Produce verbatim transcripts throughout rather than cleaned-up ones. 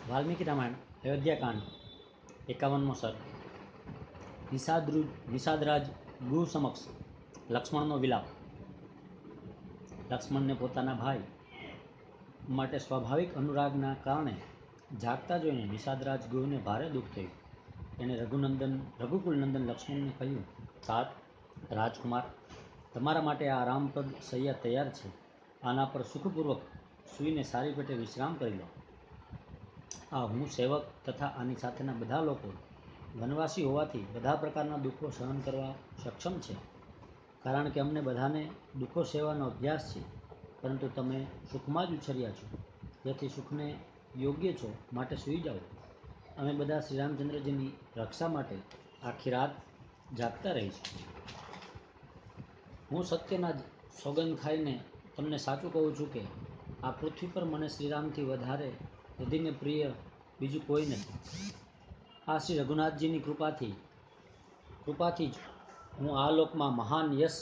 વાલ્મીકી રામાયણ અયોધ્યાકાંડ એકાવનમો સર્ગ. નિષાદૃ નિષાદરાજ ગૃહ સમક્ષ લક્ષ્મણનો વિલાપ. લક્ષ્મણને પોતાના ભાઈ માટે સ્વાભાવિક અનુરાગના કારણે જાગતા જોઈને નિષાદરાજ ગૃહને ભારે દુઃખ થયું. એણે રઘુનંદન રઘુકુલનંદન લક્ષ્મણને કહ્યું, તાત રાજકુમાર, તમારા માટે આ આરામપ્રદ શૈયા તૈયાર છે. આના પર સુખપૂર્વક સૂઈને સારી પેટે વિશ્રામ કરી લો. આ હું સેવક તથા આની સાથેના બધા લોકો વનવાસી હોવાથી બધા પ્રકારના દુઃખો સહન કરવા સક્ષમ છે. કારણ કે અમને બધાને દુઃખો સેવાનો અભ્યાસ છે. પરંતુ તમે સુખમાં જ ઉછર્યા છો, જેથી સુખને યોગ્ય છો, માટે સૂઈ જાઓ. અમે બધા શ્રીરામચંદ્રજીની રક્ષા માટે આખી રાત જાગતા રહીશું. હું સત્યના સોગંદ ખાઈને તમને સાચું કહું છું કે આ પૃથ્વી પર મને શ્રીરામથી વધારે વધીને પ્રિય બીજું કોઈ નથી. આ શ્રી રઘુનાથજીની કૃપાથી કૃપાથી જ હું આ લોકમાં મહાન યશ,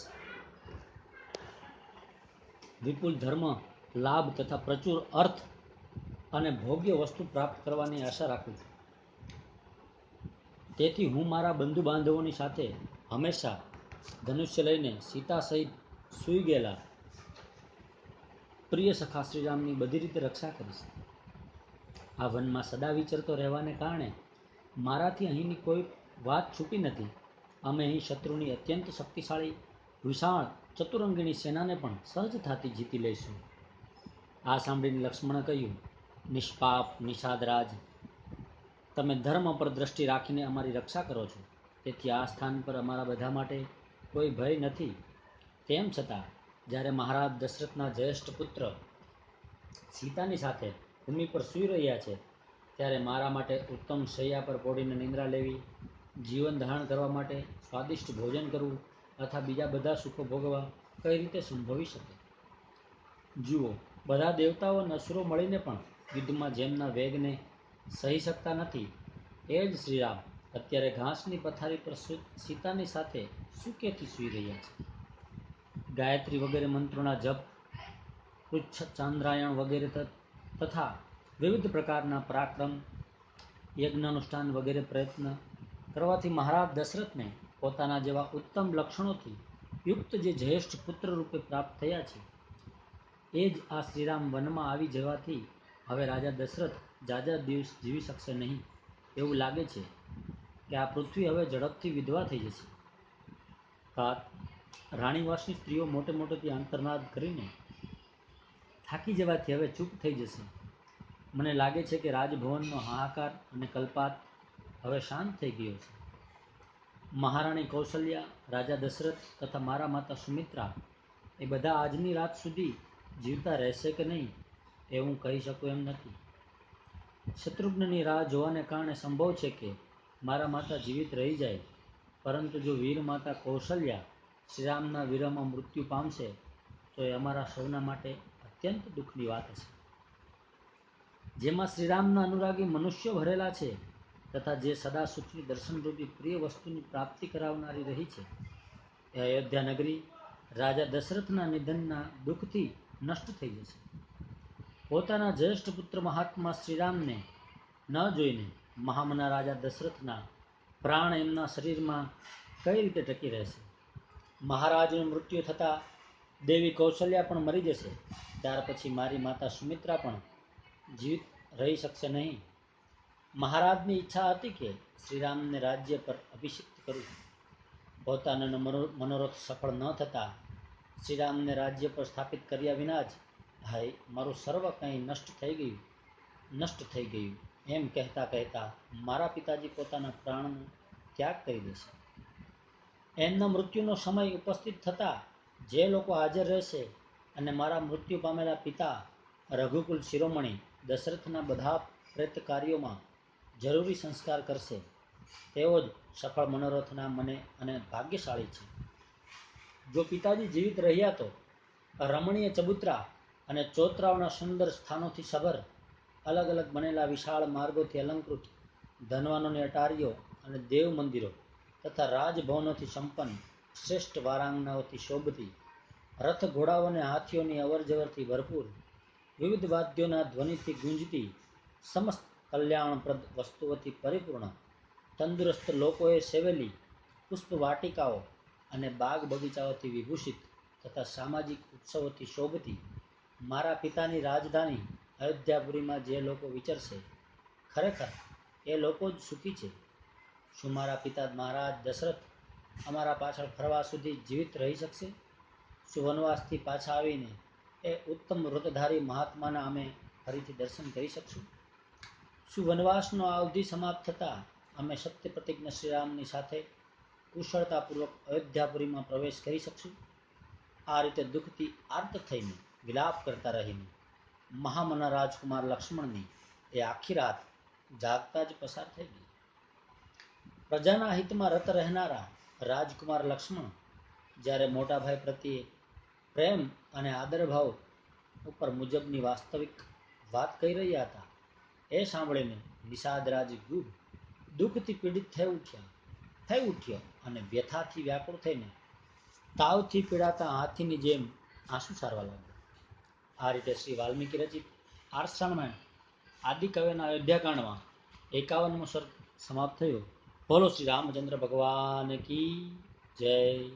વિપુલ ધર્મ લાભ તથા પ્રચુર અર્થ અને ભોગ્ય વસ્તુ પ્રાપ્ત કરવાની આશા રાખું છું. તેથી હું મારા બંધુ બાંધવોની સાથે હંમેશા ધનુષ્ય લઈને સીતા સહિત સૂઈ ગયેલા પ્રિય સખા શ્રીરામની બધી રીતે રક્ષા કરીશ. આ વનમાં સદા વિચરતો રહેવાને કારણે મારાથી અહીંની કોઈ વાત છૂટી નથી. અમે અહીં શત્રુની અત્યંત શક્તિશાળી વિશાળ ચતુરંગીણી સેનાને પણ સહજતાથી જીતી લઈશું. આ સાંભળીને લક્ષ્મણે કહ્યું, નિષ્પાપ નિષાદરાજ, તમે ધર્મ પર દ્રષ્ટિ રાખીને અમારી રક્ષા કરો છો. તેથી આ સ્થાન પર અમારા બધા માટે કોઈ ભય નથી. તેમ છતાં જ્યારે મહારાજ દશરથના જ્યેષ્ઠ પુત્ર સીતાની સાથે ભૂમિ પર સૂઈ રહ્યા છે, ત્યારે મારા માટે ઉત્તમ શૈયા પર પોડીને નિંદ્રા લેવી, જીવન ધારણ કરવા માટે સ્વાદિષ્ટ ભોજન કરવું અથવા બીજા બધા સુખો ભોગવવા કઈ રીતે સંભવી શકે? જુઓ, બધા દેવતાઓ અને અસુરો મળીને પણ યુદ્ધમાં જેમના વેગને સહી શકતા નથી, એ જ શ્રીરામ અત્યારે ઘાસની પથારી પર સીતાની સાથે સુખેથી સૂઈ રહ્યા છે. ગાયત્રી વગેરે મંત્રોના જપ, પૃચ્છ ચાંદ્રાયણ વગેરે તથા વિવિધ પ્રકારના પરાક્રમ, યજ્ઞાનુષ્ઠાન વગેરે પ્રયત્ન કરવાથી મહારાજ દશરથને પોતાના જેવા ઉત્તમ લક્ષણોથી યુક્ત જે જ્યેષ્ઠ પુત્ર રૂપે પ્રાપ્ત થયા છે, એ જ આ શ્રીરામ વનમાં આવી જવાથી હવે રાજા દશરથ જાજા દિવસ જીવી શકશે નહીં. એવું લાગે છે કે આ પૃથ્વી હવે ઝડપથી વિધવા થઈ જશે. તાત રાણીવાસની સ્ત્રીઓ મોટે મોટેથી આંતરનાદ કરીને થાકી જવાથી હવે ચૂપ થઈ જશે. મને લાગે છે કે રાજભવનનો હાહાકાર અને કલ્પાત હવે શાંત થઈ ગયો છે. મહારાણી કૌશલ્યા, રાજા દશરથ તથા મારા માતા સુમિત્રા એ બધા આજની રાત સુધી જીવતા રહેશે કે નહીં, એ હું કહી શકું એમ નથી. શત્રુઘ્નની રાહ જોવાને કારણે સંભવ છે કે મારા માતા જીવિત રહી જાય. પરંતુ જો વીર માતા કૌશલ્યા શ્રીરામના વિરહમાં મૃત્યુ પામશે, તો એ અમારા સૌના માટે અત્યંત દુઃખની વાત હશે. જેમાં શ્રીરામના અનુરાગી મનુષ્યો ભરેલા છે તથા જે સદા સુખની દર્શનરૂપી પ્રિય વસ્તુની પ્રાપ્તિ કરાવનારી રહી છે, એ અયોધ્યા નગરી રાજા દશરથના નિધનના દુઃખથી નષ્ટ થઈ જશે. પોતાના જ્યેષ્ઠ પુત્ર મહાત્મા શ્રીરામને ન જોઈને મહામના રાજા દશરથના પ્રાણ એમના શરીરમાં કઈ રીતે ટકી રહેશે? મહારાજનું મૃત્યુ થતાં દેવી કૌશલ્યા પણ મરી જશે. ત્યાર પછી મારી માતા સુમિત્રા પણ જીવિત રહી શકશે નહીં. મહારાજની ઈચ્છા હતી કે શ્રીરામને રાજ્ય પર અભિષિક્ત કરું. પોતાનો મનોરથ સફળ ન થતાં શ્રીરામને રાજ્ય પર સ્થાપિત કર્યા વિના જ હાય મારું સર્વ કંઈ નષ્ટ થઈ ગયું નષ્ટ થઈ ગયું એમ કહેતા કહેતા મારા પિતાજી પોતાના પ્રાણનો ત્યાગ કરી દેશે. એમના મૃત્યુનો સમય ઉપસ્થિત થતાં જે લોકો હાજર રહેશે અને મારા મૃત્યુ પામેલા પિતા રઘુકુલ શિરોમણી દશરથના બધા પ્રેત કાર્યોમાં જરૂરી સંસ્કાર કરશે, તેઓ જ સફળ મનોરથના મને અને ભાગ્યશાળી છે. જો પિતાજી જીવિત રહ્યા તો રમણીય ચબુતરા અને ચોતરાઓના સુંદર સ્થાનોથી સભર, અલગ અલગ બનેલા વિશાળ માર્ગોથી અલંકૃત, ધનવાનોની અટારીઓ અને દેવ મંદિરો તથા રાજભવનોથી સંપન્ન, શ્રેષ્ઠ વારાંગનાઓથી શોભતી, રથ ઘોડાઓ અને હાથીઓની અવર જવરથી ભરપૂર, વિવિધ વાદ્યોના ધ્વનિથી ગુંજતી, સમસ્ત કલ્યાણપ્રદ વસ્તુઓથી પરિપૂર્ણ, તંદુરસ્ત લોકોએ સેવેલી પુષ્પ વાટિકાઓ અને બાગ બગીચાઓથી વિભૂષિત તથા સામાજિક ઉત્સવોથી શોભતી મારા પિતાની રાજધાની અયોધ્યાપુરીમાં જે લોકો વિચરશે, ખરેખર એ લોકો જ સુખી છે. શું મારા પિતા મહારાજ દશરથ અમારા પાછળ ફરવા સુધી જીવિત રહી શકશે? શું વનવાસથી પાછા આવીને એ ઉત્તમ વ્રતધારી મહાત્માના અમે ફરીથી દર્શન કરી શકશું? શું વનવાસનો આ અવધિ સમાપ્ત થતાં અમે સત્ય પ્રતિજ્ઞ શ્રીરામની સાથે કુશળતાપૂર્વક અયોધ્યાપુરીમાં પ્રવેશ કરી શકશું? આ રીતે દુઃખથી આર્ત થઈને વિલાપ કરતા રહીને મહામના રાજકુમાર લક્ષ્મણની એ આખી રાત જાગતા જ પસાર થઈ ગઈ. પ્રજાના હિતમાં રત રહેનારા રાજકુમાર લક્ષ્મણ જ્યારે મોટાભાઈ પ્રત્યે પ્રેમ અને આદરભાવ ઉપર મુજબની વાસ્તવિક વાત કહી રહ્યા હતા, એ સાંભળીને નિષાદરાજ ગુહ દુઃખથી પીડિત થઈ ઉઠ્યા થઈ ઉઠ્યો અને વ્યથાથી વ્યાકુળ થઈને તાવથી પીડાતા હાથીની જેમ આંસુ સારવા લાગ્યો. આ રીતે શ્રી વાલ્મીકી રચિત આર્ષરામાયણ આદિકાવ્યના અયોધ્યાકાંડમાં એકાવનમો સર્ગ સમાપ્ત થયો. બોલો શ્રી રામચંદ્ર ભગવાન કી જય.